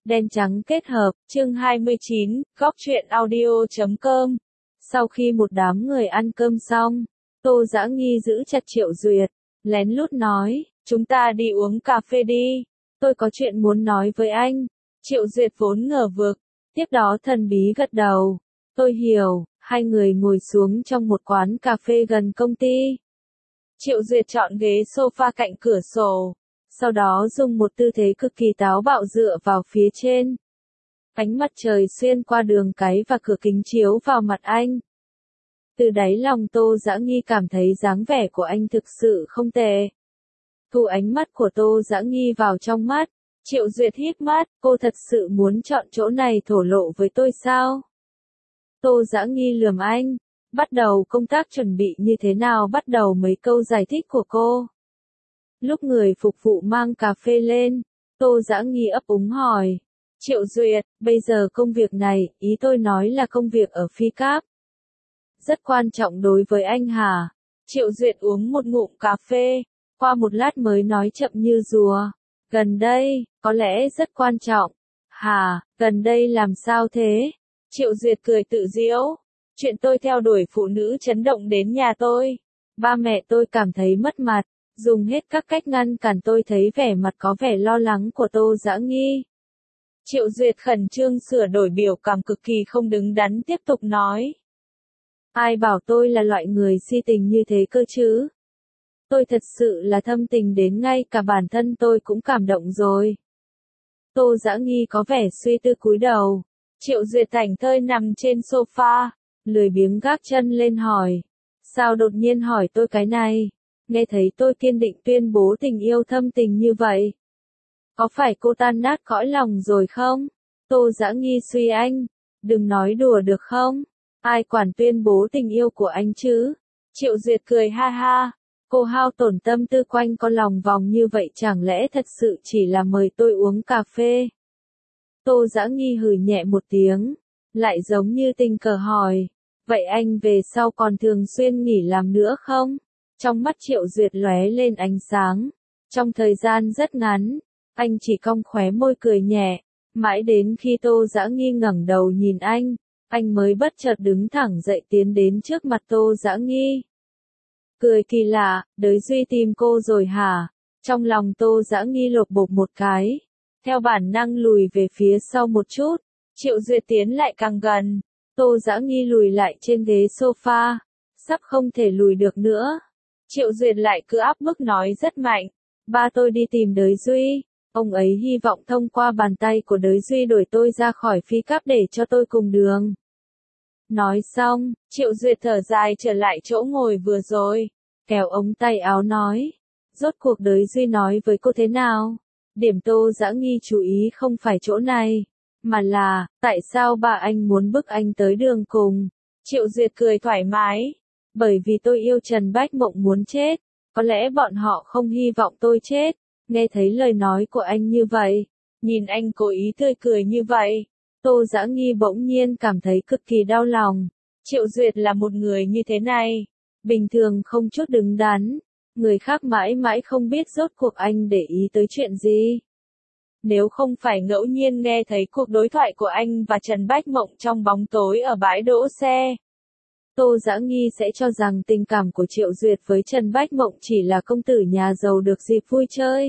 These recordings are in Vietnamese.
Đen trắng kết hợp, chương 29, góc truyện audio.com. Sau khi một đám người ăn cơm xong, Tô Dã Nghi giữ chặt Triệu Duyệt, lén lút nói, chúng ta đi uống cà phê đi, tôi có chuyện muốn nói với anh. Triệu Duyệt vốn ngờ vực, tiếp đó thần bí gật đầu, tôi hiểu. Hai người ngồi xuống trong một quán cà phê gần công ty. Triệu Duyệt chọn ghế sofa cạnh cửa sổ, sau đó dùng một tư thế cực kỳ táo bạo dựa vào phía trên. Ánh mặt trời xuyên qua đường cái và cửa kính chiếu vào mặt anh. Từ đáy lòng Tô Dã Nghi cảm thấy dáng vẻ của anh thực sự không tệ. Thu ánh mắt của Tô Dã Nghi vào trong mắt, Triệu Duyệt hít mắt, cô thật sự muốn chọn chỗ này thổ lộ với tôi sao? Tô Dã Nghi lườm anh, bắt đầu công tác chuẩn bị như thế nào, bắt đầu mấy câu giải thích của cô. Lúc người phục vụ mang cà phê lên, Tô Dã Nghi ấp úng hỏi, Triệu Duyệt, bây giờ công việc này, ý tôi nói là công việc ở Phi Cáp, rất quan trọng đối với anh hả? Triệu Duyệt uống một ngụm cà phê, qua một lát mới nói chậm như rùa, gần đây, có lẽ rất quan trọng. Hả, gần đây làm sao thế? Triệu Duyệt cười tự giễu, chuyện tôi theo đuổi phụ nữ chấn động đến nhà tôi. Ba mẹ tôi cảm thấy mất mặt, dùng hết các cách ngăn cản. Tôi thấy vẻ mặt có vẻ lo lắng của Tô Dã Nghi. Triệu Duyệt khẩn trương sửa đổi biểu cảm cực kỳ không đứng đắn tiếp tục nói. Ai bảo tôi là loại người si tình như thế cơ chứ? Tôi thật sự là thâm tình đến ngay cả bản thân tôi cũng cảm động rồi. Tô Dã Nghi có vẻ suy tư cúi đầu. Triệu Duyệt thảnh thơi nằm trên sofa, lười biếng gác chân lên hỏi. Sao đột nhiên hỏi tôi cái này? Nghe thấy tôi kiên định tuyên bố tình yêu thâm tình như vậy. Có phải cô tan nát cõi lòng rồi không? Tô Dã Nghi suy anh. Đừng nói đùa được không? Ai quản tuyên bố tình yêu của anh chứ? Triệu Duyệt cười ha ha. Cô hao tổn tâm tư quanh con lòng vòng như vậy, chẳng lẽ thật sự chỉ là mời tôi uống cà phê? Tô Dã Nghi hừ nhẹ một tiếng, lại giống như tình cờ hỏi, vậy anh về sau còn thường xuyên nghỉ làm nữa không? Trong mắt Triệu Duyệt lóe lên ánh sáng. Trong thời gian rất ngắn, anh chỉ cong khóe môi cười nhẹ, mãi đến khi Tô Dã Nghi ngẩng đầu nhìn anh mới bất chợt đứng thẳng dậy tiến đến trước mặt Tô Dã Nghi. Cười kỳ lạ, đới Duy tìm cô rồi hả? Trong lòng Tô Dã Nghi lột bột một cái, theo bản năng lùi về phía sau một chút. Triệu Duyệt tiến lại càng gần, Tô Dã Nghi lùi lại trên ghế sofa, sắp không thể lùi được nữa. Triệu Duyệt lại cứ áp bức nói rất mạnh, ba tôi đi tìm đới Duy, ông ấy hy vọng thông qua bàn tay của đới Duy đuổi tôi ra khỏi Phi Cáp để cho tôi cùng đường. Nói xong, Triệu Duyệt thở dài trở lại chỗ ngồi vừa rồi, kéo ống tay áo nói, rốt cuộc đới Duy nói với cô thế nào? Điểm Tô Dã Nghi chú ý không phải chỗ này, mà là, tại sao bà anh muốn bức anh tới đường cùng? Triệu Duyệt cười thoải mái, bởi vì tôi yêu Trần Bách Mộng muốn chết, có lẽ bọn họ không hy vọng tôi chết. Nghe thấy lời nói của anh như vậy, nhìn anh cố ý tươi cười như vậy, Tô Dã Nghi bỗng nhiên cảm thấy cực kỳ đau lòng. Triệu Duyệt là một người như thế này, bình thường không chút đứng đắn, người khác mãi mãi không biết rốt cuộc anh để ý tới chuyện gì. Nếu không phải ngẫu nhiên nghe thấy cuộc đối thoại của anh và Trần Bách Mộng trong bóng tối ở bãi đỗ xe, Tô Dã Nghi sẽ cho rằng tình cảm của Triệu Duyệt với Trần Bách Mộng chỉ là công tử nhà giàu được dịp vui chơi.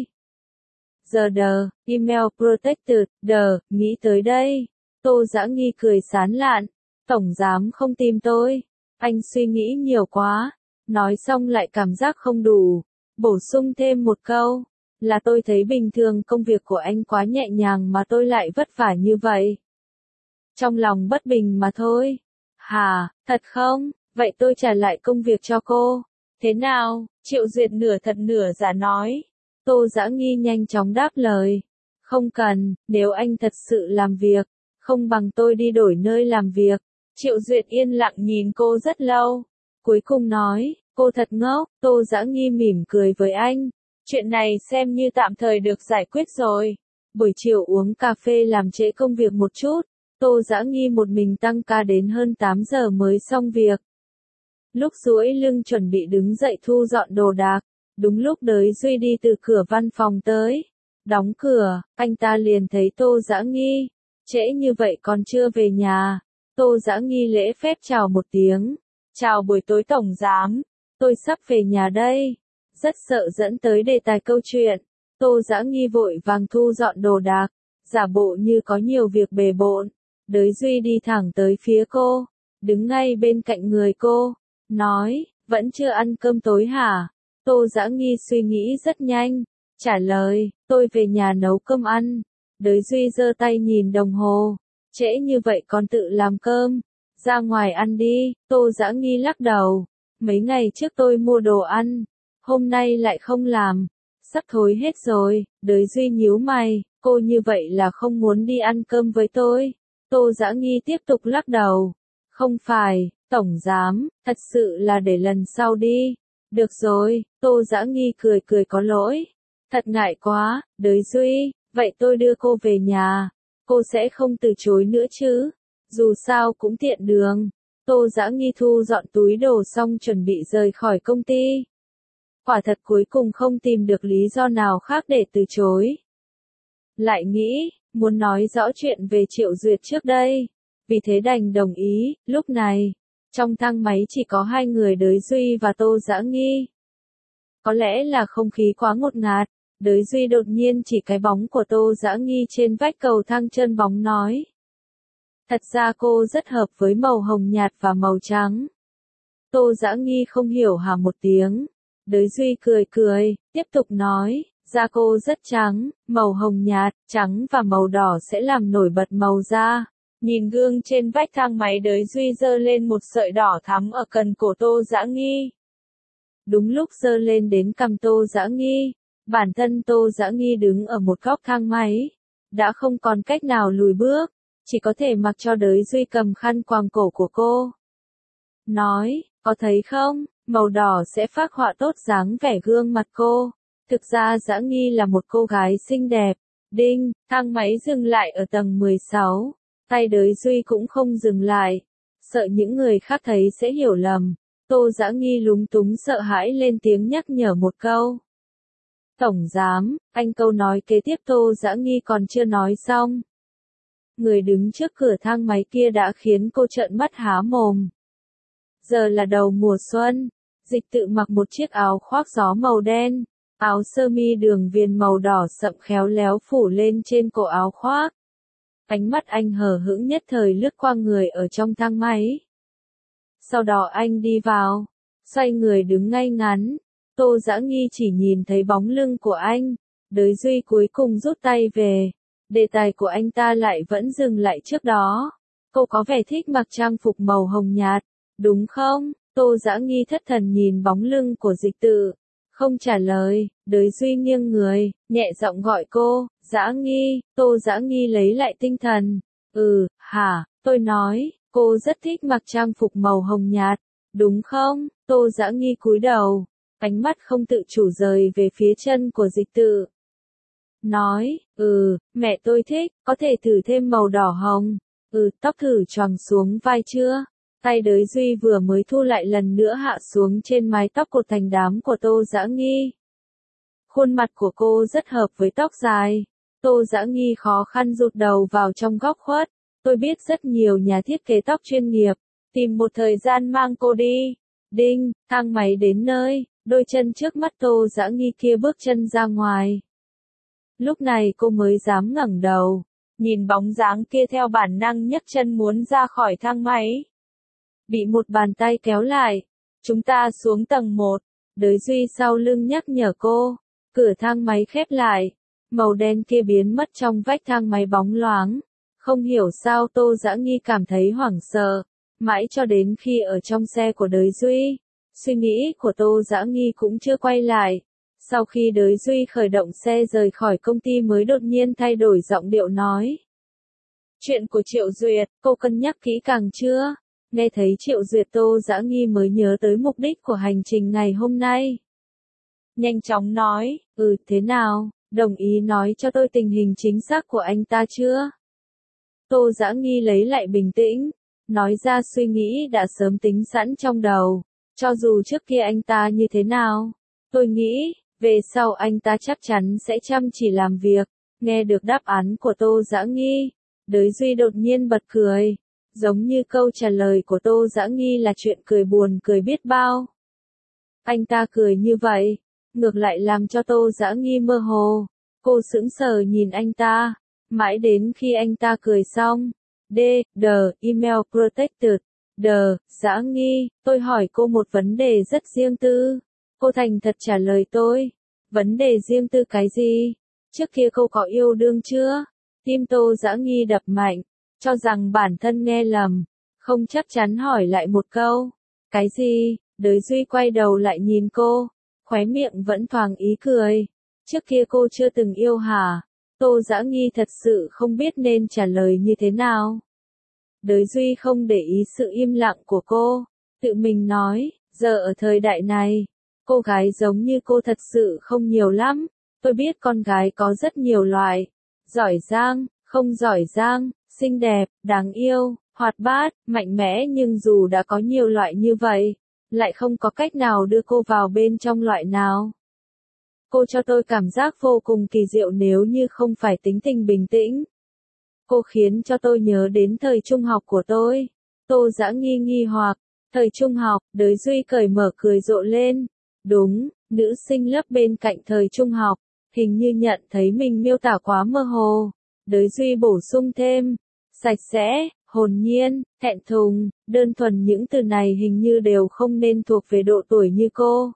Giờ đờ, email protected, đờ, nghĩ tới đây. Tô Dã Nghi cười sán lạn. Tổng giám không tìm tôi. Anh suy nghĩ nhiều quá. Nói xong lại cảm giác không đủ. Bổ sung thêm một câu. Là tôi thấy bình thường công việc của anh quá nhẹ nhàng mà tôi lại vất vả như vậy. Trong lòng bất bình mà thôi. Hả, thật không? Vậy tôi trả lại công việc cho cô. Thế nào? Triệu Duyệt nửa thật nửa giả nói. Tô Dã Nghi nhanh chóng đáp lời. Không cần, nếu anh thật sự làm việc, không bằng tôi đi đổi nơi làm việc. Triệu Duyệt yên lặng nhìn cô rất lâu. Cuối cùng nói, cô thật ngốc. Tô Dã Nghi mỉm cười với anh. Chuyện này xem như tạm thời được giải quyết rồi. Buổi chiều uống cà phê làm trễ công việc một chút. Tô Dã Nghi một mình tăng ca đến hơn 8 giờ mới xong việc. Lúc duỗi lưng chuẩn bị đứng dậy thu dọn đồ đạc, đúng lúc đới Duy đi từ cửa văn phòng tới. Đóng cửa, anh ta liền thấy Tô Dã Nghi. Trễ như vậy còn chưa về nhà. Tô Dã Nghi lễ phép chào một tiếng. Chào buổi tối tổng giám. Tôi sắp về nhà đây. Rất sợ dẫn tới đề tài câu chuyện. Tô Dã Nghi vội vàng thu dọn đồ đạc. Giả bộ như có nhiều việc bề bộn. Đới Duy đi thẳng tới phía cô. Đứng ngay bên cạnh người cô. Nói, vẫn chưa ăn cơm tối hả? Tô Dã Nghi suy nghĩ rất nhanh. Trả lời, tôi về nhà nấu cơm ăn. Đới Duy giơ tay nhìn đồng hồ. Trễ như vậy còn tự làm cơm. Ra ngoài ăn đi. Tô Dã Nghi lắc đầu. Mấy ngày trước tôi mua đồ ăn. Hôm nay lại không làm. Sắp thối hết rồi. Đới Duy nhíu mày. Cô như vậy là không muốn đi ăn cơm với tôi. Tô Dã Nghi tiếp tục lắc đầu. Không phải, tổng giám, thật sự là để lần sau đi. Được rồi, Tô Dã Nghi cười cười có lỗi. Thật ngại quá, Đới Duy, vậy tôi đưa cô về nhà. Cô sẽ không từ chối nữa chứ. Dù sao cũng tiện đường. Tô Dã Nghi thu dọn túi đồ xong chuẩn bị rời khỏi công ty. Quả thật cuối cùng không tìm được lý do nào khác để từ chối. Lại nghĩ, muốn nói rõ chuyện về Triệu Duyệt trước đây. Vì thế đành đồng ý, lúc này, trong thang máy chỉ có hai người Đới Duy và Tô Dã Nghi. Có lẽ là không khí quá ngột ngạt, Đới Duy đột nhiên chỉ cái bóng của Tô Dã Nghi trên vách cầu thang chân bóng nói. Thật ra cô rất hợp với màu hồng nhạt và màu trắng. Tô Dã Nghi không hiểu hả một tiếng. Đới Duy cười cười, tiếp tục nói, da cô rất trắng, màu hồng nhạt, trắng và màu đỏ sẽ làm nổi bật màu da. Nhìn gương trên vách thang máy Đới Duy giơ lên một sợi đỏ thắm ở cần cổ Tô Dã Nghi. Đúng lúc giơ lên đến cằm Tô Dã Nghi, bản thân Tô Dã Nghi đứng ở một góc thang máy. Đã không còn cách nào lùi bước, chỉ có thể mặc cho Đới Duy cầm khăn quàng cổ của cô. Nói, có thấy không, màu đỏ sẽ phác họa tốt dáng vẻ gương mặt cô. Thực ra Dã Nghi là một cô gái xinh đẹp. Đinh, thang máy dừng lại ở tầng 16. Tay Đới Duy cũng không dừng lại. Sợ những người khác thấy sẽ hiểu lầm. Tô Dã Nghi lúng túng sợ hãi lên tiếng nhắc nhở một câu. Tổng giám, anh câu nói kế tiếp Tô Dã Nghi còn chưa nói xong. Người đứng trước cửa thang máy kia đã khiến cô trợn mắt há mồm. Giờ là đầu mùa xuân. Dịch Tự mặc một chiếc áo khoác gió màu đen. Áo sơ mi đường viền màu đỏ sậm khéo léo phủ lên trên cổ áo khoác. Ánh mắt anh hờ hững nhất thời lướt qua người ở trong thang máy. Sau đó anh đi vào, xoay người đứng ngay ngắn. Tô Dã Nghi chỉ nhìn thấy bóng lưng của anh. Đới Duy cuối cùng rút tay về. Đề tài của anh ta lại vẫn dừng lại trước đó. Cô có vẻ thích mặc trang phục màu hồng nhạt, đúng không? Tô Dã Nghi thất thần nhìn bóng lưng của Dịch Tự. Không trả lời, Đới Duy nghiêng người, nhẹ giọng gọi cô, Dã Nghi. Tô Dã Nghi lấy lại tinh thần. Hả, tôi nói, cô rất thích mặc trang phục màu hồng nhạt, đúng không? Tô Dã Nghi cúi đầu, ánh mắt không tự chủ rời về phía chân của Dịch Tự. Nói, mẹ tôi thích, có thể thử thêm màu đỏ hồng. Tóc thử choàng xuống vai chưa? Tay Đới Duy vừa mới thu lại lần nữa hạ xuống trên mái tóc cột thành đám của Tô Dã Nghi. Khuôn mặt của cô rất hợp với tóc dài. Tô Dã Nghi khó khăn rụt đầu vào trong góc khuất. Tôi biết rất nhiều nhà thiết kế tóc chuyên nghiệp. Tìm một thời gian mang cô đi. Đinh, thang máy đến nơi. Đôi chân trước mắt Tô Dã Nghi kia bước chân ra ngoài. Lúc này cô mới dám ngẩng đầu. Nhìn bóng dáng kia theo bản năng nhấc chân muốn ra khỏi thang máy. Bị một bàn tay kéo lại. Chúng ta xuống tầng 1. Đới Duy sau lưng nhắc nhở cô. Cửa thang máy khép lại. Màu đen kia biến mất trong vách thang máy bóng loáng. Không hiểu sao Tô Dã Nghi cảm thấy hoảng sợ. Mãi cho đến khi ở trong xe của Đới Duy. Suy nghĩ của Tô Dã Nghi cũng chưa quay lại. Sau khi Đới Duy khởi động xe rời khỏi công ty mới đột nhiên thay đổi giọng điệu nói. Chuyện của Triệu Duyệt, cô cân nhắc kỹ càng chưa? Nghe thấy Triệu Duyệt Tô Dã Nghi mới nhớ tới mục đích của hành trình ngày hôm nay. Nhanh chóng nói, thế nào, đồng ý nói cho tôi tình hình chính xác của anh ta chưa? Tô Dã Nghi lấy lại bình tĩnh, nói ra suy nghĩ đã sớm tính sẵn trong đầu. Cho dù trước kia anh ta như thế nào, tôi nghĩ, Về sau anh ta chắc chắn sẽ chăm chỉ làm việc. Nghe được đáp án của Tô Dã Nghi, Đới Duy đột nhiên bật cười. Giống như câu trả lời của Tô Dã Nghi là chuyện cười buồn cười biết bao. Anh ta cười như vậy, ngược lại làm cho Tô Dã Nghi mơ hồ. Cô sững sờ nhìn anh ta, mãi đến khi anh ta cười xong. The email protected. Dã Nghi, tôi hỏi cô một vấn đề rất riêng tư. Cô thành thật trả lời tôi. Vấn đề riêng tư cái gì? Trước kia cô có yêu đương chưa? Tim Tô Dã Nghi đập mạnh, cho rằng bản thân nghe lầm, không chắc chắn hỏi lại một câu. Cái gì? Đới Duy quay đầu lại nhìn cô, khóe miệng vẫn thoáng ý cười. Trước kia cô chưa từng yêu hả? Tô Dã Nghi thật sự không biết nên trả lời như thế nào. Đới Duy không để ý sự im lặng của cô, tự mình nói, giờ ở thời đại này, cô gái giống như cô thật sự không nhiều lắm. Tôi biết con gái có rất nhiều loại, giỏi giang, không giỏi giang, xinh đẹp, đáng yêu, hoạt bát, mạnh mẽ, nhưng dù đã có nhiều loại như vậy, lại không có cách nào đưa cô vào bên trong loại nào. Cô cho tôi cảm giác vô cùng kỳ diệu nếu như không phải tính tình bình tĩnh. Cô khiến cho tôi nhớ đến thời trung học của tôi. Tô Dã Nghi nghi hoặc, thời trung học, Đới Duy cởi mở cười rộ lên. Đúng, nữ sinh lớp bên cạnh thời trung học, hình như nhận thấy mình miêu tả quá mơ hồ. Đới Duy bổ sung thêm, sạch sẽ, hồn nhiên, thẹn thùng, đơn thuần, những từ này hình như đều không nên thuộc về độ tuổi như cô.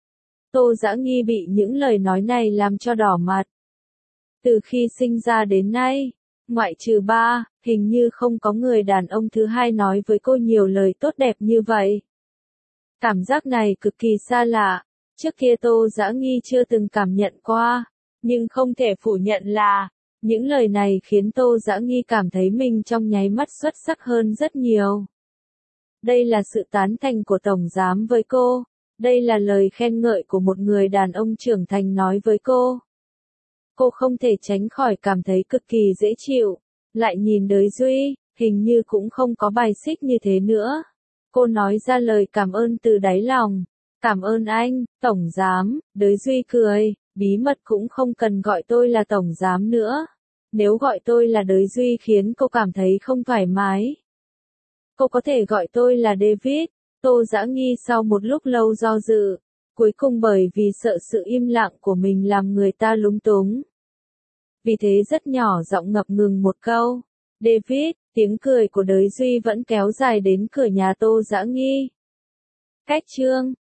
Tô Dã Nghi bị những lời nói này làm cho đỏ mặt. Từ khi sinh ra đến nay, ngoại trừ ba, hình như không có người đàn ông thứ hai nói với cô nhiều lời tốt đẹp như vậy. Cảm giác này cực kỳ xa lạ, trước kia Tô Dã Nghi chưa từng cảm nhận qua, nhưng không thể phủ nhận là, những lời này khiến Tô Dã Nghi cảm thấy mình trong nháy mắt xuất sắc hơn rất nhiều. Đây là sự tán thành của Tổng Giám với cô, đây là lời khen ngợi của một người đàn ông trưởng thành nói với cô. Cô không thể tránh khỏi cảm thấy cực kỳ dễ chịu, lại nhìn Đới Duy, hình như cũng không có bài xích như thế nữa. Cô nói ra lời cảm ơn từ đáy lòng. Cảm ơn anh, Tổng Giám. Đới Duy cười, bí mật cũng không cần gọi tôi là Tổng Giám nữa. Nếu gọi tôi là Đới Duy khiến cô cảm thấy không thoải mái, cô có thể gọi tôi là David. Tô Dã Nghi sau một lúc lâu do dự, cuối cùng bởi vì sợ sự im lặng của mình làm người ta lúng túng, vì thế rất nhỏ giọng ngập ngừng một câu. David, tiếng cười của Đới Duy vẫn kéo dài đến cửa nhà Tô Dã Nghi. Cách chương